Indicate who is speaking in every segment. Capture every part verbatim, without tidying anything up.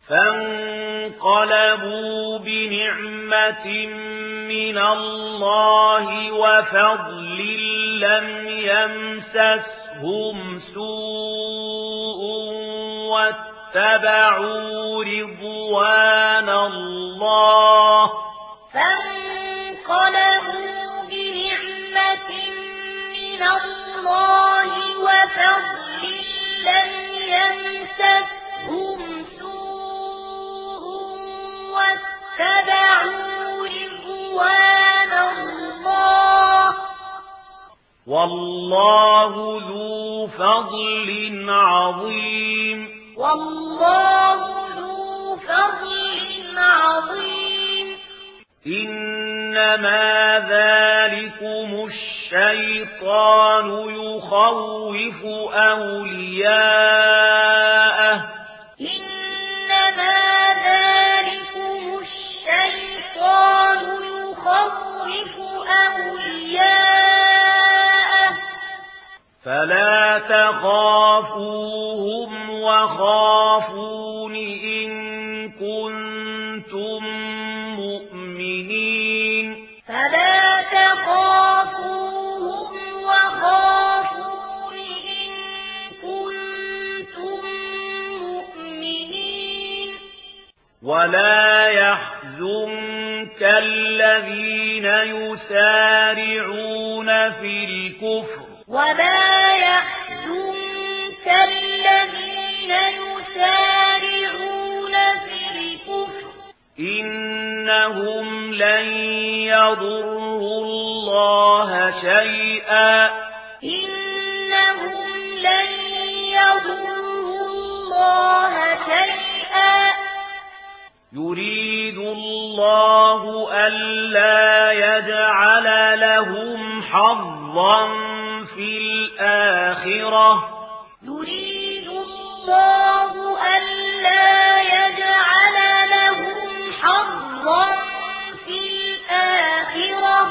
Speaker 1: فانقلبوا بنعمة من الله وفضل لم يمسسهم سوء واتبعوا رضوان الله
Speaker 2: فانقلبوا بنعمة من الله وفضل لم يمسسهم سوء واتبعوا رضوان الله
Speaker 1: والله ذو فضل عظيم
Speaker 2: والله ذو فضل عظيم
Speaker 1: إنما ذلكم الشيطان يخوف أولياءه
Speaker 2: إنما ذلكم الشيطان يخوف أولياءه
Speaker 1: فلا تخافوهم وخافون إن كنتم مؤمنين
Speaker 2: فلا تخافوهم وخافون إن كنتم مؤمنين
Speaker 1: ولا يحزنك الذين يسارعون في الكفر
Speaker 2: ولا يحزنك الذين يسارعون في الكفر
Speaker 1: إنهم لن يضروا الله شيئا
Speaker 2: إنهم لن يضروا الله شيئا
Speaker 1: يريد الله ألا يجعل لهم حظا في الآخرة
Speaker 2: يريد الله ألا يجعل لهم حظا في الآخرة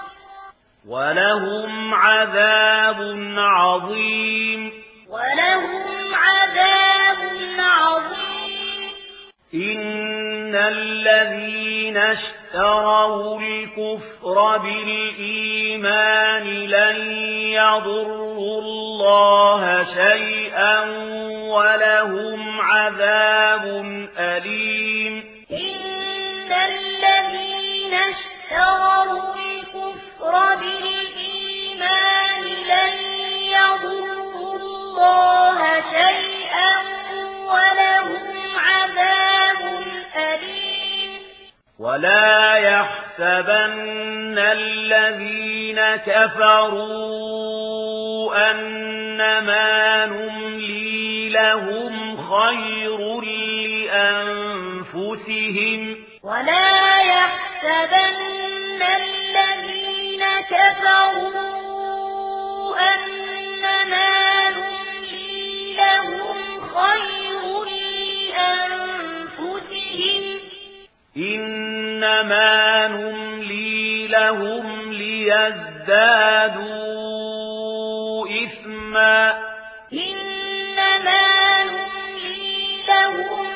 Speaker 1: ولهم عذاب عظيم
Speaker 2: ولهم عذاب عظيم
Speaker 1: إن الذين اشتروا الكفر بالإيمان لن يضروا الله شيئا ولهم عذاب أليم
Speaker 2: إن الذين اشتروا الكفر بالإيمان لن يضروا الله شيئا ولهم عذاب أليم
Speaker 1: ولا يحسبن الذين كفروا أنما نملي لهم خير لأنفسهم
Speaker 2: ولا يحسبن الذين كفروا أنما نملي لهم خير لأنفسهم
Speaker 1: إنما نملي لهم ليزدادوا إثما
Speaker 2: إنما نملي لهم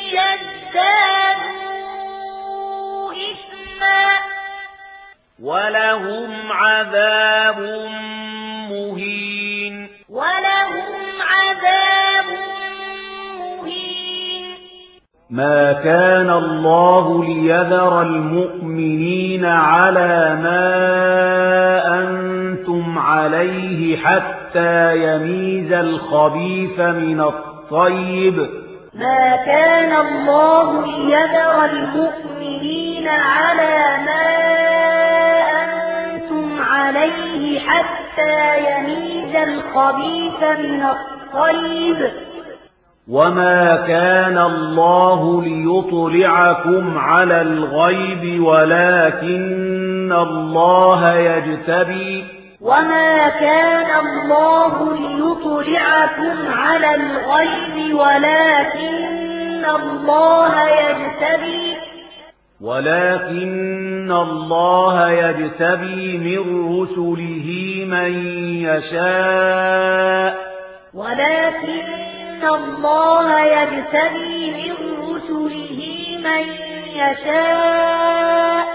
Speaker 2: ليزدادوا إثما
Speaker 1: ولهم عذاب مهين
Speaker 2: ولهم عذاب مهين
Speaker 1: ما كان الله ليذر المؤمنين على ما أنتم عليه حتى يميز الخبيث من الطيب
Speaker 2: ما كان الله ليذر المؤمنين على ما أنتم عليه حتى يميز الخبيث من الطيب
Speaker 1: وما كان الله ليطلعكم على الغيب ولكن الله يجتبي
Speaker 2: وما كان الله ليطلعكم على الغيب ولكن الله يجتبي
Speaker 1: ولكن الله يجتبي من رسله من يشاء
Speaker 2: ولكن الله يجتبي من رسله من يشاء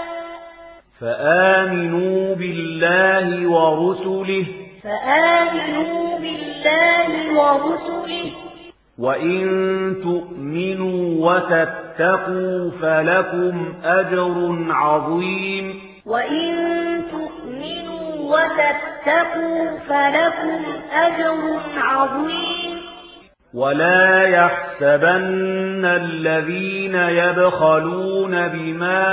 Speaker 1: فآمنوا بالله ورسله
Speaker 2: فآمنوا بالله ورسله
Speaker 1: وإن تؤمنوا وتتقوا فلكم أجر عظيم
Speaker 2: وإن تؤمنوا وتتقوا فلكم أجر عظيم
Speaker 1: ولا يحسبن الذين يبخلون بما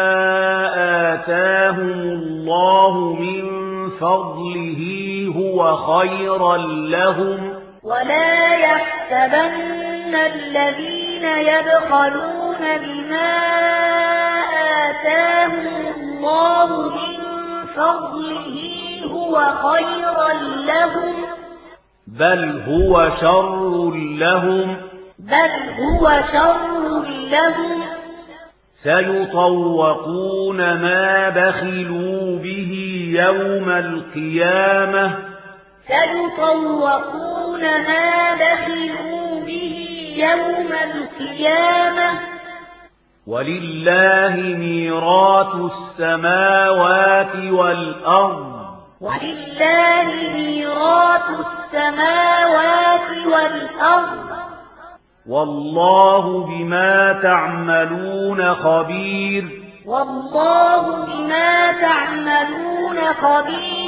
Speaker 1: آتاهم الله من فضله هو خيرا لهم
Speaker 2: ولا يحسبن الذين يبخلون بما آتاهم الله من فضله هو خيرا لهم
Speaker 1: بل هو شر لهم
Speaker 2: بل هو شر لهم
Speaker 1: سيطوقون ما بخلوا به يوم القيامة
Speaker 2: سيطوقون ما بخلوا به يوم القيامة
Speaker 1: ولله ميراث السماوات والأرض
Speaker 2: ولله ميراث السماوات والأرض
Speaker 1: والله بما تعملون خبير
Speaker 2: والله بما تعملون خبير